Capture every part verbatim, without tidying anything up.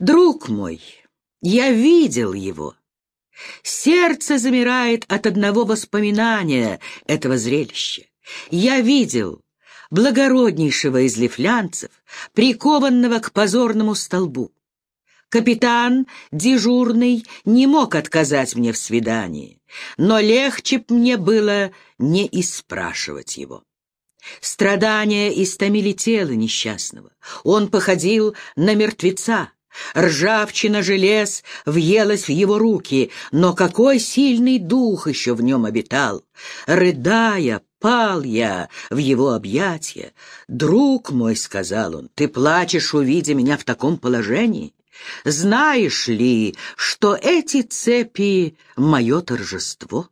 Друг мой, я видел его. Сердце замирает от одного воспоминания этого зрелища. Я видел благороднейшего из лифлянцев, прикованного к позорному столбу. Капитан дежурный не мог отказать мне в свидании, но легче б мне было не испрашивать его. Страдания истомили тело несчастного. Он походил на мертвеца. Ржавчина желез въелась в его руки, но какой сильный дух еще в нем обитал! Рыдая, пал я в его объятия. «Друг мой, — сказал он, — ты плачешь, увидя меня в таком положении? Знаешь ли, что эти цепи — мое торжество?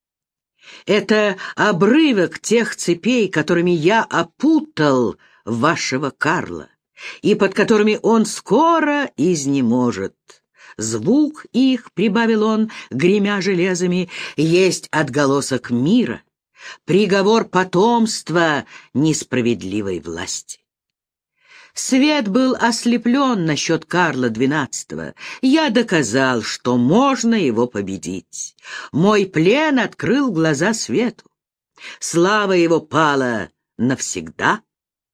Это обрывок тех цепей, которыми я опутал вашего Карла, и под которыми он скоро изнеможет. Звук их, — прибавил он, гремя железами, — есть отголосок мира, приговор потомства несправедливой власти. Свет был ослеплен насчет Карла двенадцатого. Я доказал, что можно его победить. Мой плен открыл глаза свету. Слава его пала навсегда,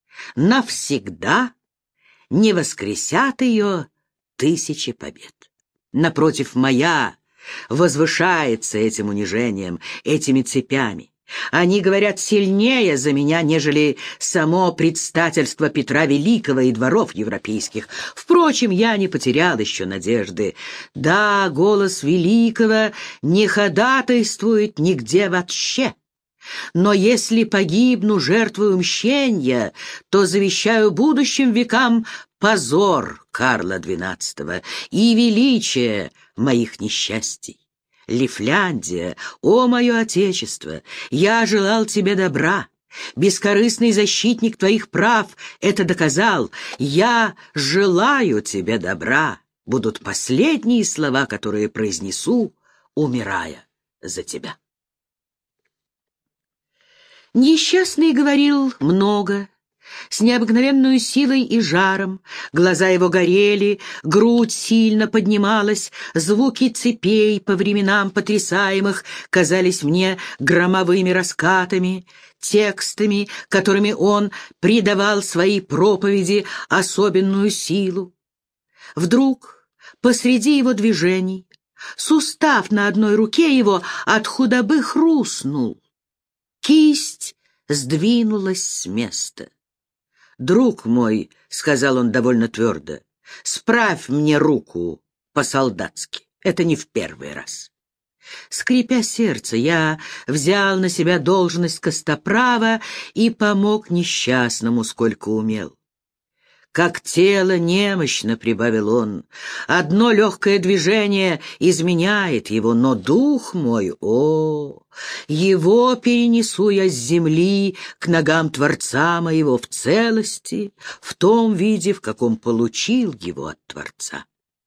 навсегда не воскресят ее тысячи побед. Напротив, моя возвышается этим унижением, этими цепями. Они говорят сильнее за меня, нежели само предстательство Петра Великого и дворов европейских. Впрочем, я не потерял еще надежды. Да, голос Великого не ходатайствует нигде вообще. Но если погибну жертвою мщения, то завещаю будущим векам позор Карла двенадцатого и величие моих несчастий. Лифляндия, о мое отечество, я желал тебе добра. Бескорыстный защитник твоих прав это доказал. Я желаю тебе добра, будут последние слова, которые произнесу, умирая за тебя. Несчастный говорил много, с необыкновенной силой и жаром. Глаза его горели, грудь сильно поднималась, звуки цепей, по временам потрясаемых, казались мне громовыми раскатами, текстами, которыми он придавал своей проповеди особенную силу. Вдруг, посреди его движений, сустав на одной руке его от худобы хрустнул. Кисть сдвинулась с места. «Друг мой, — сказал он довольно твердо, — справь мне руку по-солдатски. Это не в первый раз». Скрипя сердце, я взял на себя должность костоправа и помог несчастному, сколько умел. «Как тело немощно, — прибавил он, — одно легкое движение изменяет его, но дух мой, о, его перенесу я с земли к ногам Творца моего в целости, в том виде, в каком получил его от Творца».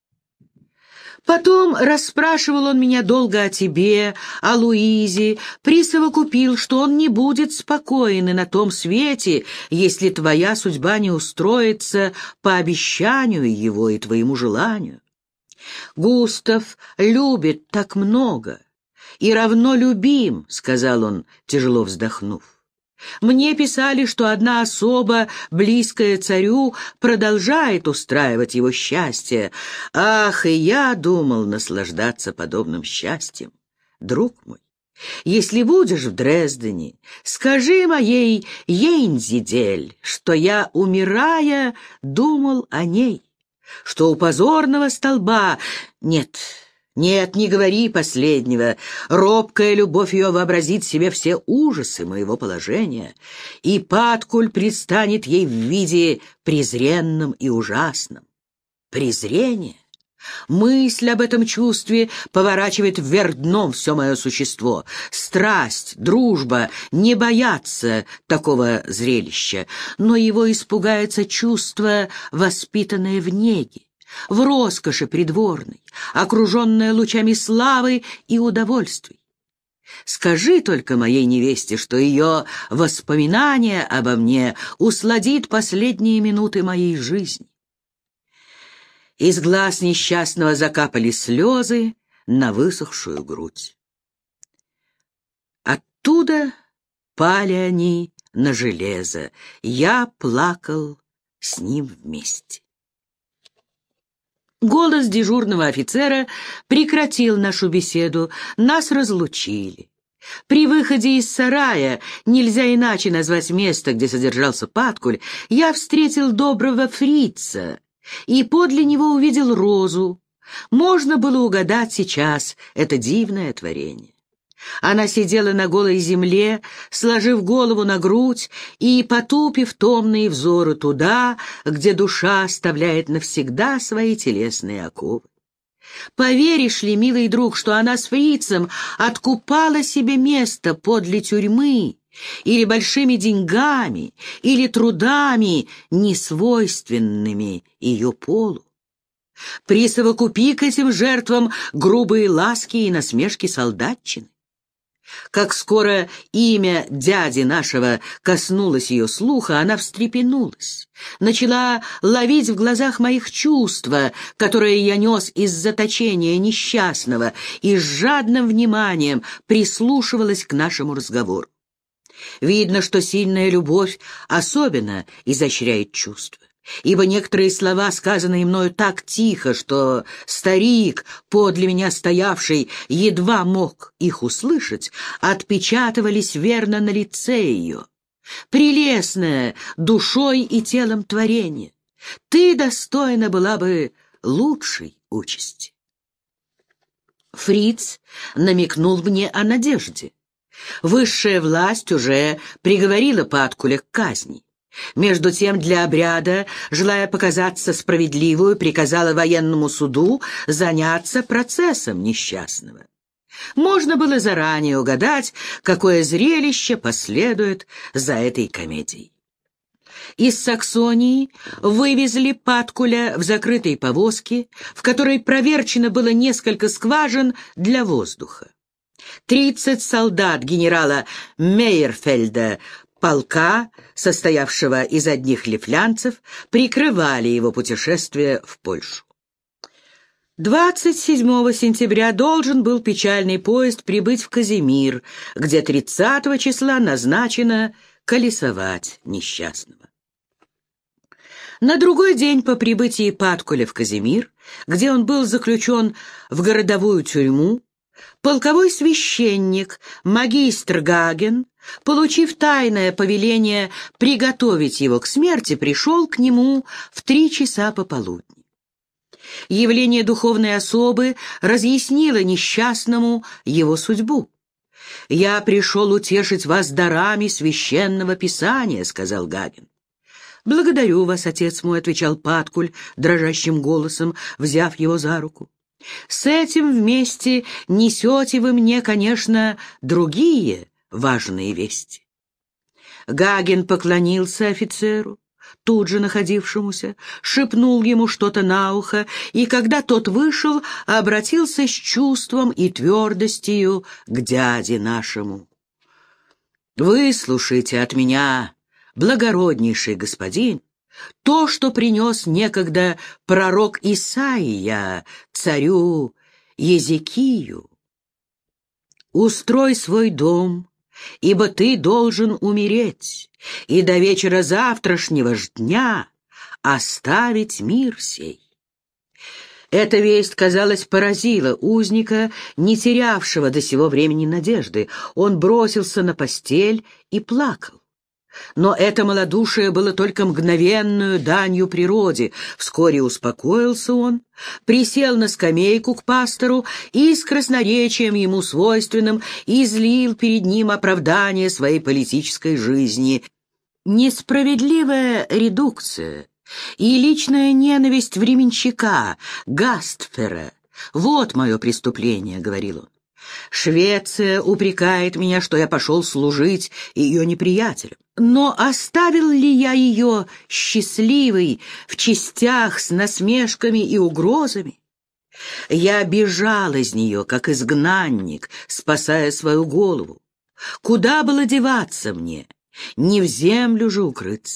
Потом расспрашивал он меня долго о тебе, о Луизе, присовокупил, что он не будет спокоен и на том свете, если твоя судьба не устроится по обещанию его и твоему желанию. Густав любит так много и равно любим, — сказал он, тяжело вздохнув. Мне писали, что одна особа, близкая царю, продолжает устраивать его счастье. Ах, и я думал наслаждаться подобным счастьем. Друг мой, если будешь в Дрездене, скажи моей Ейнзидель, что я, умирая, думал о ней, что у позорного столба... Нет... Нет, не говори последнего. Робкая любовь ее вообразит себе все ужасы моего положения, и Паткуль предстанет ей в виде презренном и ужасном. Презрение. Мысль об этом чувстве поворачивает вверх дном все мое существо. Страсть, дружба не боятся такого зрелища, но его испугается чувство, воспитанное в неге, в роскоши придворной, окруженная лучами славы и удовольствий. Скажи только моей невесте, что ее воспоминание обо мне усладит последние минуты моей жизни. Из глаз несчастного закапали слезы на высохшую грудь. Оттуда пали они на железо. Я плакал с ним вместе. Голос дежурного офицера прекратил нашу беседу. Нас разлучили. При выходе из сарая, нельзя иначе назвать место, где содержался Паткуль, я встретил доброго фрица и подле него увидел Розу. Можно было угадать сейчас это дивное творение. Она сидела на голой земле, сложив голову на грудь и потупив томные взоры туда, где душа оставляет навсегда свои телесные оковы. Поверишь ли, милый друг, что она с фрицем откупала себе место подле тюрьмы, или большими деньгами, или трудами, несвойственными ее полу? Присовокупи к этим жертвам грубые ласки и насмешки солдатчины. Как скоро имя дяди нашего коснулось ее слуха, она встрепенулась, начала ловить в глазах моих чувства, которые я нес из заточения несчастного, и с жадным вниманием прислушивалась к нашему разговору. Видно, что сильная любовь особенно изощряет чувства, ибо некоторые слова, сказанные мною так тихо, что старик, подле меня стоявший, едва мог их услышать, отпечатывались верно на лице ее. Прелестное душой и телом творение, ты достойна была бы лучшей участи. Фриц намекнул мне о надежде. Высшая власть уже приговорила Паткуля к казни. Между тем, для обряда, желая показаться справедливую, приказала военному суду заняться процессом несчастного. Можно было заранее угадать, какое зрелище последует за этой комедией. Из Саксонии вывезли Паткуля в закрытой повозке, в которой проверчено было несколько скважин для воздуха. Тридцать солдат генерала Мейерфельда, полка, состоявшего из одних лифлянцев, прикрывали его путешествие в Польшу. двадцать седьмого сентября должен был печальный поезд прибыть в Казимир, где тридцатого числа назначено колесовать несчастного. На другой день по прибытии Паткуля в Казимир, где он был заключен в городовую тюрьму, полковой священник, магистр Гаген, получив тайное повеление приготовить его к смерти, пришел к нему в три часа пополудни. Явление духовной особы разъяснило несчастному его судьбу. «Я пришел утешить вас дарами священного писания», — сказал Гаген. «Благодарю вас, отец мой», — отвечал Паткуль дрожащим голосом, взяв его за руку. «С этим вместе несете вы мне, конечно, другие важные вести». Гаген поклонился офицеру, тут же находившемуся, шепнул ему что-то на ухо, и когда тот вышел, обратился с чувством и твердостью к дяде нашему. «Выслушайте от меня, благороднейший господин, то, что принес некогда пророк Исаия царю Езекию. Устрой свой дом, ибо ты должен умереть, и до вечера завтрашнего ж дня оставить мир сей». Эта весть, казалось, поразила узника, не терявшего до сего времени надежды. Он бросился на постель и плакал. Но это малодушие было только мгновенную данью природе. Вскоре успокоился он, присел на скамейку к пастору и с красноречием ему свойственным излил перед ним оправдание своей политической жизни. Несправедливая редукция и личная ненависть временщика Гастфера — вот мое преступление, — говорил он. Швеция упрекает меня, что я пошел служить ее неприятелям. Но оставил ли я ее счастливой в частях с насмешками и угрозами? Я бежал из нее, как изгнанник, спасая свою голову. Куда было деваться мне? Не в землю же укрыться.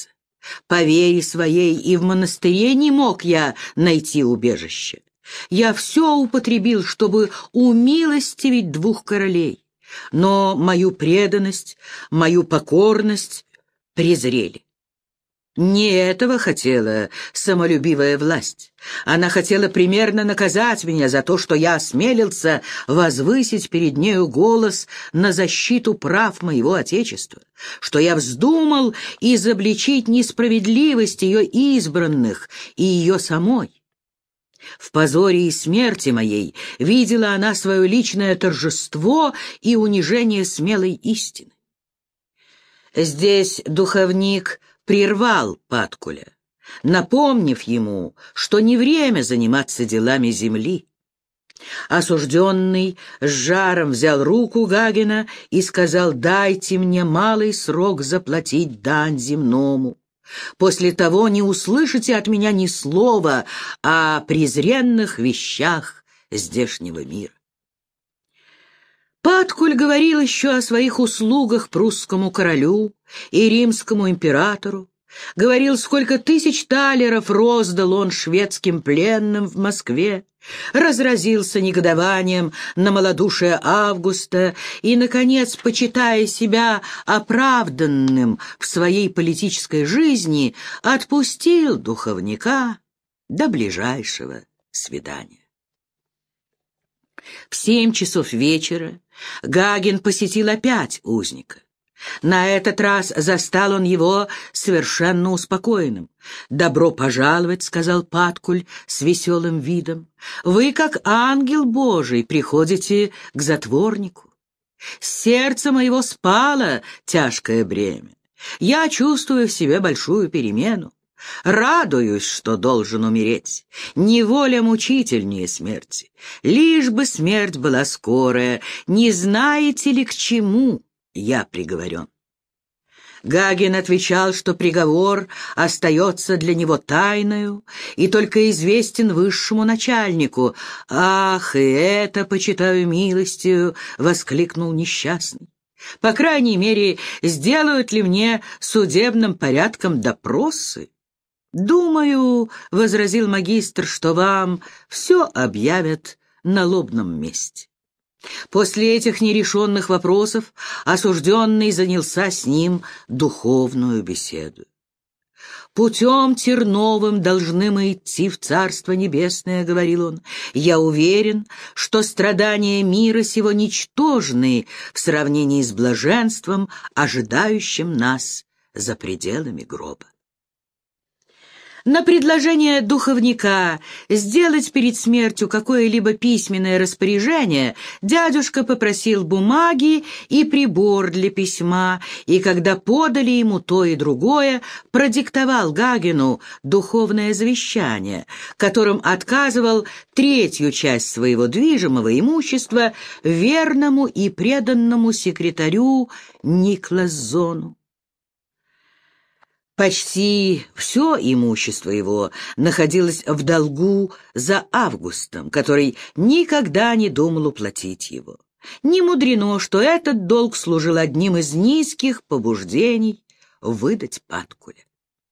По вере своей и в монастыре не мог я найти убежище. Я все употребил, чтобы умилостивить двух королей, но мою преданность, мою покорность презрели. Не этого хотела самолюбивая власть. Она хотела примерно наказать меня за то, что я осмелился возвысить перед нею голос на защиту прав моего Отечества, что я вздумал изобличить несправедливость ее избранных и ее самой. В позоре и смерти моей видела она свое личное торжество и унижение смелой истины. Здесь духовник прервал Паткуля, напомнив ему, что не время заниматься делами земли. Осужденный с жаром взял руку Гагина и сказал: «Дайте мне малый срок заплатить дань земному. После того не услышите от меня ни слова о презренных вещах здешнего мира». Паткуль говорил еще о своих услугах прусскому королю и римскому императору, говорил, сколько тысяч талеров роздал он шведским пленным в Москве, разразился негодованием на малодушие Августа и, наконец, почитая себя оправданным в своей политической жизни, отпустил духовника до ближайшего свидания. В семь часов вечера Гагин посетил опять узника. На этот раз застал он его совершенно успокоенным. «Добро пожаловать», — сказал Паткуль с веселым видом. «Вы, как ангел Божий, приходите к затворнику. С сердца моего спало тяжкое бремя. Я чувствую в себе большую перемену. Радуюсь, что должен умереть. Неволя мучительнее смерти. Лишь бы смерть была скорая. Не знаете ли, к чему я приговорен?» Гагин отвечал, что приговор остается для него тайною и только известен высшему начальнику. «Ах, и это почитаю милостью!» — воскликнул несчастный. «По крайней мере, сделают ли мне судебным порядком допросы?» «Думаю, — возразил магистр, — что вам все объявят на лобном месте». После этих нерешенных вопросов осужденный занялся с ним духовную беседу. «Путем терновым должны мы идти в Царство Небесное, — говорил он. Я уверен, что страдания мира сего ничтожны в сравнении с блаженством, ожидающим нас за пределами гроба». На предложение духовника сделать перед смертью какое-либо письменное распоряжение дядюшка попросил бумаги и прибор для письма, и когда подали ему то и другое, продиктовал Гагину духовное завещание, которым отказывал третью часть своего движимого имущества верному и преданному секретарю Никлазону. Почти все имущество его находилось в долгу за Августом, который никогда не думал уплатить его. Не мудрено, что этот долг служил одним из низких побуждений выдать Паткуля.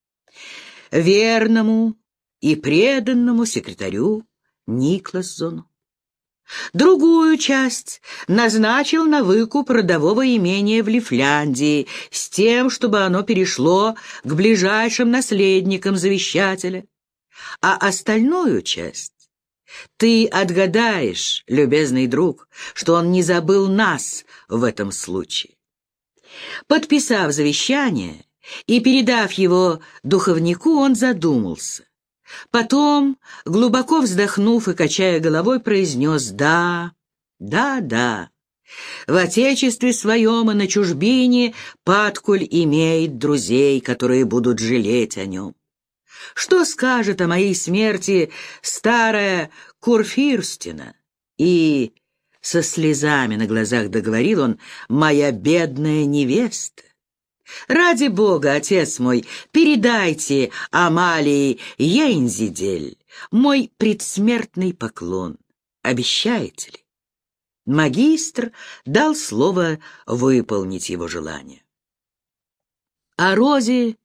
Верному и преданному секретарю Никлазону другую часть назначил на выкуп родового имения в Лифляндии с тем, чтобы оно перешло к ближайшим наследникам завещателя. А остальную часть ты отгадаешь, любезный друг, что он не забыл нас в этом случае. Подписав завещание и передав его духовнику, он задумался. Потом, глубоко вздохнув и качая головой, произнес: «Да, да, да, в отечестве своем и на чужбине Паткуль имеет друзей, которые будут жалеть о нем. Что скажет о моей смерти старая Курфюрстина?» И со слезами на глазах договорил он: «Моя бедная невеста. Ради Бога, отец мой, передайте Амалии Йензидель мой предсмертный поклон. Обещаете ли?» Магистр дал слово выполнить его желание. О Розе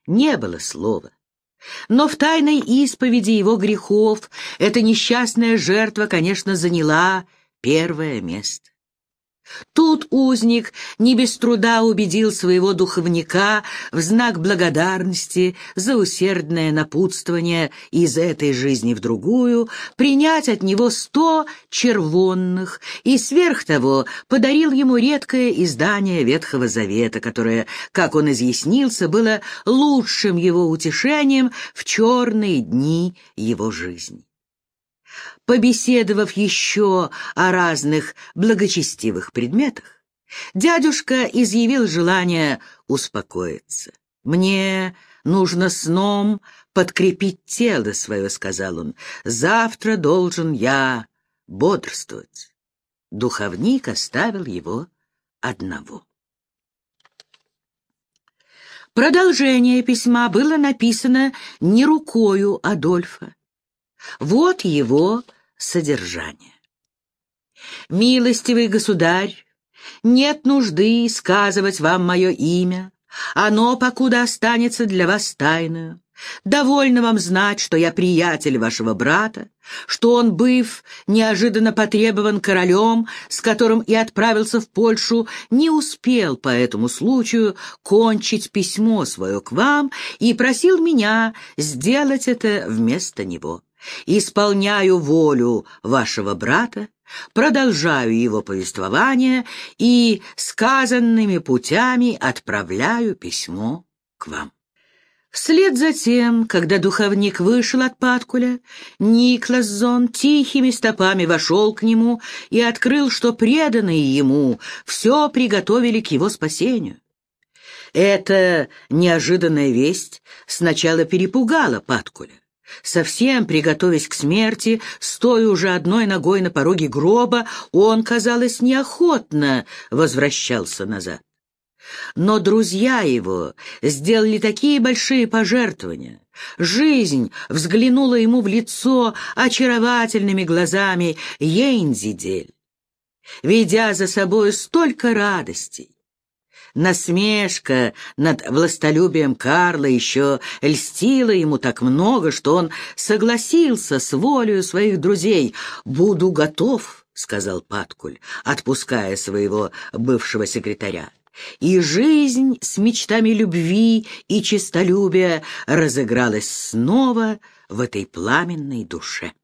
не было слова. Но в тайной исповеди его грехов эта несчастная жертва, конечно, заняла первое место. Тут узник не без труда убедил своего духовника в знак благодарности за усердное напутствование из этой жизни в другую принять от него сто червонных и сверх того подарил ему редкое издание Ветхого Завета, которое, как он изъяснился, было лучшим его утешением в черные дни его жизни. Побеседовав еще о разных благочестивых предметах, дядюшка изъявил желание успокоиться. «Мне нужно сном подкрепить тело свое», — сказал он. «Завтра должен я бодрствовать». Духовник оставил его одного. Продолжение письма было написано не рукою Адольфа. Вот его содержание. «Милостивый государь, нет нужды сказывать вам мое имя, оно покуда останется для вас тайною. Довольно вам знать, что я приятель вашего брата, что он, быв неожиданно потребован королем, с которым и отправился в Польшу, не успел по этому случаю кончить письмо свое к вам и просил меня сделать это вместо него. Исполняю волю вашего брата, продолжаю его повествование и сказанными путями отправляю письмо к вам». Вслед за тем, когда духовник вышел от Паткуля, Никлас Зон тихими стопами вошел к нему и открыл, что преданные ему все приготовили к его спасению. Эта неожиданная весть сначала перепугала Паткуля. Совсем приготовясь к смерти, стоя уже одной ногой на пороге гроба, он, казалось, неохотно возвращался назад. Но друзья его сделали такие большие пожертвования. Жизнь взглянула ему в лицо очаровательными глазами Йензидель, ведя за собой столько радостей. Насмешка над властолюбием Карла еще льстила ему так много, что он согласился с волею своих друзей. «Буду готов», — сказал Паткуль, отпуская своего бывшего секретаря. И жизнь с мечтами любви и честолюбия разыгралась снова в этой пламенной душе.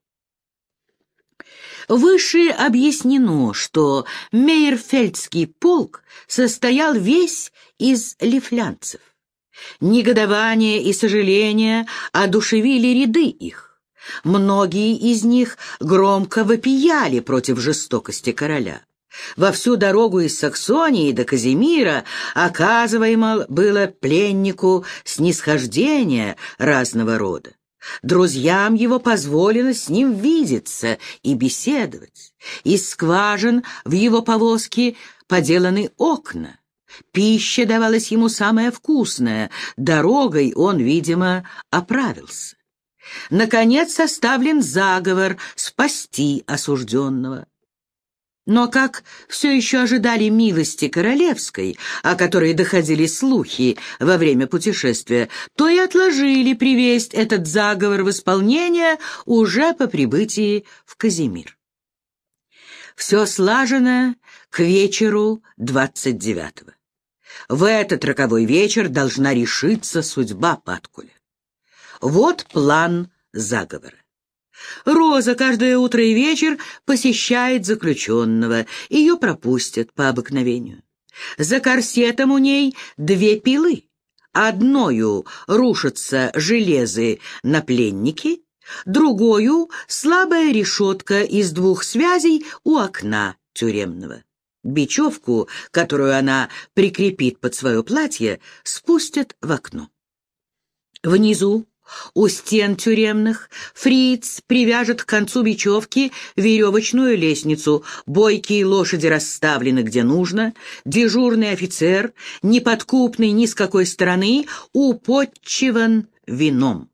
Выше объяснено, что Мейерфельдский полк состоял весь из лифлянцев. Негодование и сожаление одушевили ряды их. Многие из них громко вопияли против жестокости короля. Во всю дорогу из Саксонии до Казимира оказываемо было пленнику снисхождение разного рода. Друзьям его позволено с ним видеться и беседовать. Из скважин в его повозке поделаны окна. Пища давалась ему самая вкусная, дорогой он, видимо, оправился. Наконец составлен заговор спасти осужденного. Но как все еще ожидали милости королевской, о которой доходили слухи во время путешествия, то и отложили привесть этот заговор в исполнение уже по прибытии в Казимир. Все слажено к вечеру двадцать девятого. В этот роковой вечер должна решиться судьба Паткуля. Вот план заговора. Роза каждое утро и вечер посещает заключенного, ее пропустят по обыкновению. За корсетом у ней две пилы. Одною рушатся железы на пленники, другою — слабая решетка из двух связей у окна тюремного. Бечевку, которую она прикрепит под свое платье, спустят в окно. Внизу, у стен тюремных, фриц привяжет к концу бечевки веревочную лестницу, бойкие лошади расставлены где нужно, дежурный офицер, неподкупный ни с какой стороны, употчеван вином.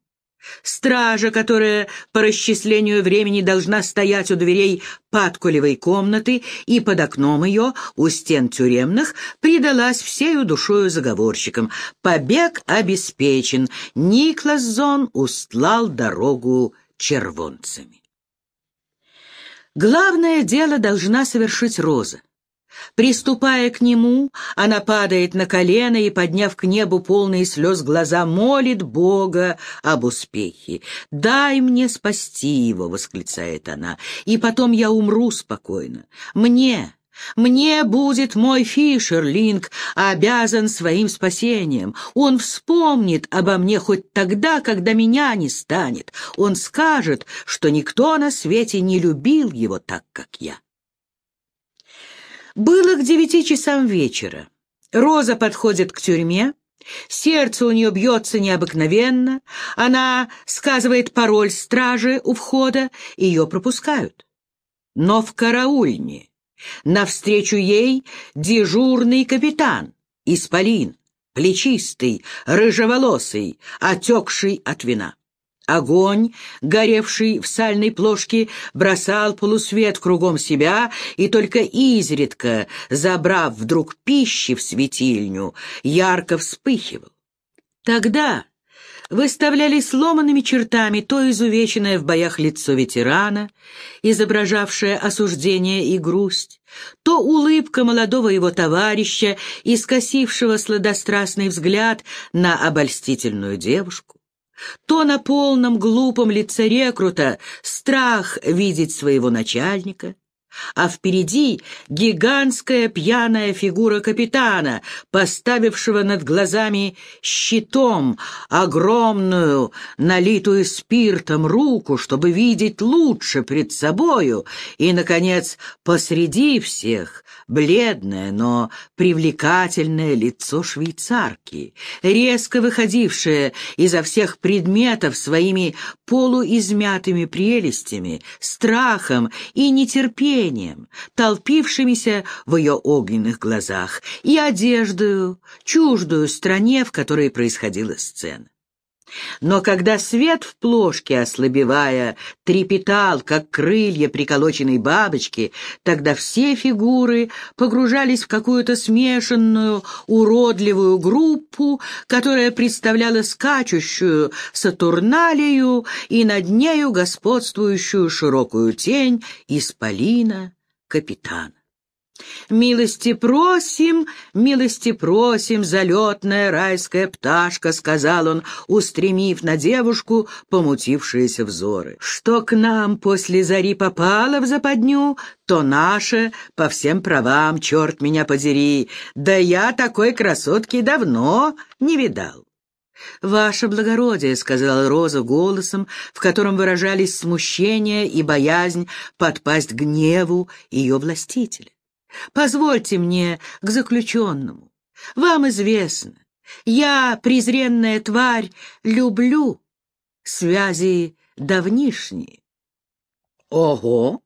Стража, которая по расчислению времени должна стоять у дверей Падкулевой комнаты и под окном ее, у стен тюремных, предалась всею душою заговорщикам. Побег обеспечен. Никлас Зон устлал дорогу червонцами. Главное дело должна совершить Роза. Приступая к нему, она падает на колено и, подняв к небу полные слез глаза, молит Бога об успехе. «Дай мне спасти его!» — восклицает она. «И потом я умру спокойно. Мне, мне будет мой Фишерлинг обязан своим спасением. Он вспомнит обо мне хоть тогда, когда меня не станет. Он скажет, что никто на свете не любил его так, как я». Было к девяти часам вечера. Роза подходит к тюрьме. Сердце у нее бьется необыкновенно. Она сказывает пароль стражи у входа, ее пропускают. Но в караульне навстречу ей дежурный капитан, исполин, плечистый, рыжеволосый, отекший от вина. Огонь, горевший в сальной плошке, бросал полусвет кругом себя, и только изредка, забрав вдруг пищи в светильню, ярко вспыхивал. Тогда выставляли сломанными чертами то изувеченное в боях лицо ветерана, изображавшее осуждение и грусть, то улыбка молодого его товарища, искосившего сладострастный взгляд на обольстительную девушку, то на полном глупом лице рекрута страх видеть своего начальника, а впереди гигантская пьяная фигура капитана, поставившего над глазами щитом огромную, налитую спиртом руку, чтобы видеть лучше пред собою, и, наконец, посреди всех бледное, но привлекательное лицо швейцарки, резко выходившее изо всех предметов своими полуизмятыми прелестями, страхом и нетерпением, толпившимися в ее огненных глазах, и одеждою, чуждую стране, в которой происходила сцена. Но когда свет в плошке, ослабевая, трепетал, как крылья приколоченной бабочки, тогда все фигуры погружались в какую-то смешанную, уродливую группу, которая представляла скачущую Сатурналию и над нею господствующую широкую тень исполина капитана. «Милости просим, милости просим, залетная райская пташка», — сказал он, устремив на девушку помутившиеся взоры. «Что к нам после зари попало в западню, то наше по всем правам, черт меня подери, да я такой красотки давно не видал». «Ваше благородие», — сказала Роза голосом, в котором выражались смущение и боязнь подпасть гневу ее властителя. «Позвольте мне к заключенному. Вам известно, я, презренная тварь, люблю связи давнишние». «Ого!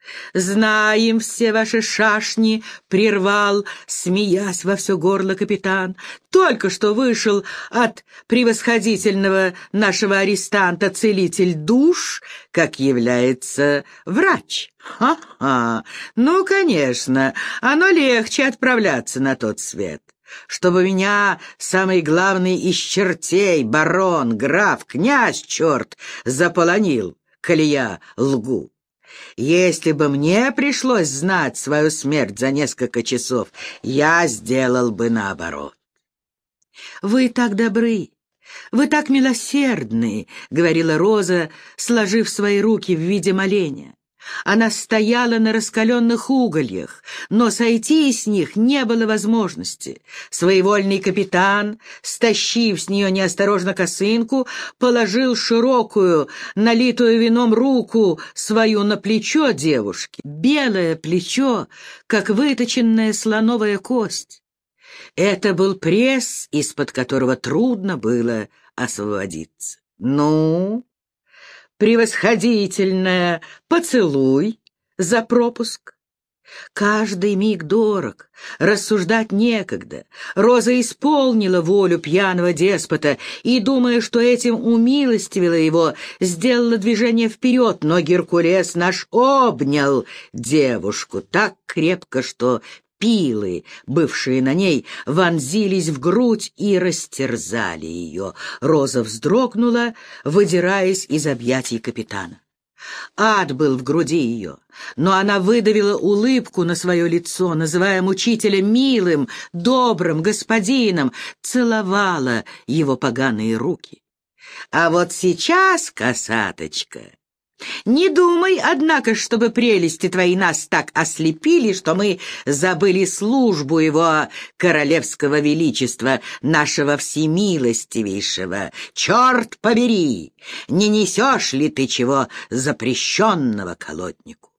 Знаем все ваши шашни», — прервал, смеясь во все горло капитан. «Только что вышел от превосходительного нашего арестанта целитель душ, как является врач. Ха-ха! Ну, конечно, оно легче отправляться на тот свет. Чтобы меня самый главный из чертей, барон, граф, князь, черт, заполонил, коли я лгу. Если бы мне пришлось знать свою смерть за несколько часов, я сделал бы наоборот». «Вы так добры, вы так милосердны», — говорила Роза, сложив свои руки в виде моления. Она стояла на раскаленных угольях, но сойти с них не было возможности. Своевольный капитан, стащив с нее неосторожно косынку, положил широкую, налитую вином руку свою на плечо девушки. Белое плечо, как выточенная слоновая кость. Это был пресс, из-под которого трудно было освободиться. «Ну, превосходительная, поцелуй за пропуск». Каждый миг дорог, рассуждать некогда. Роза исполнила волю пьяного деспота и, думая, что этим умилостивила его, сделала движение вперед, но Геркулес наш обнял девушку так крепко, что пилы, бывшие на ней, вонзились в грудь и растерзали ее. Роза вздрогнула, выдираясь из объятий капитана. Ад был в груди ее, но она выдавила улыбку на свое лицо, называя мучителя милым, добрым господином, целовала его поганые руки. А вот сейчас, косаточка, не думай, однако, чтобы прелести твои нас так ослепили, что мы забыли службу его королевского величества, нашего всемилостивейшего. Черт побери, не несешь ли ты чего запрещенного колоднику?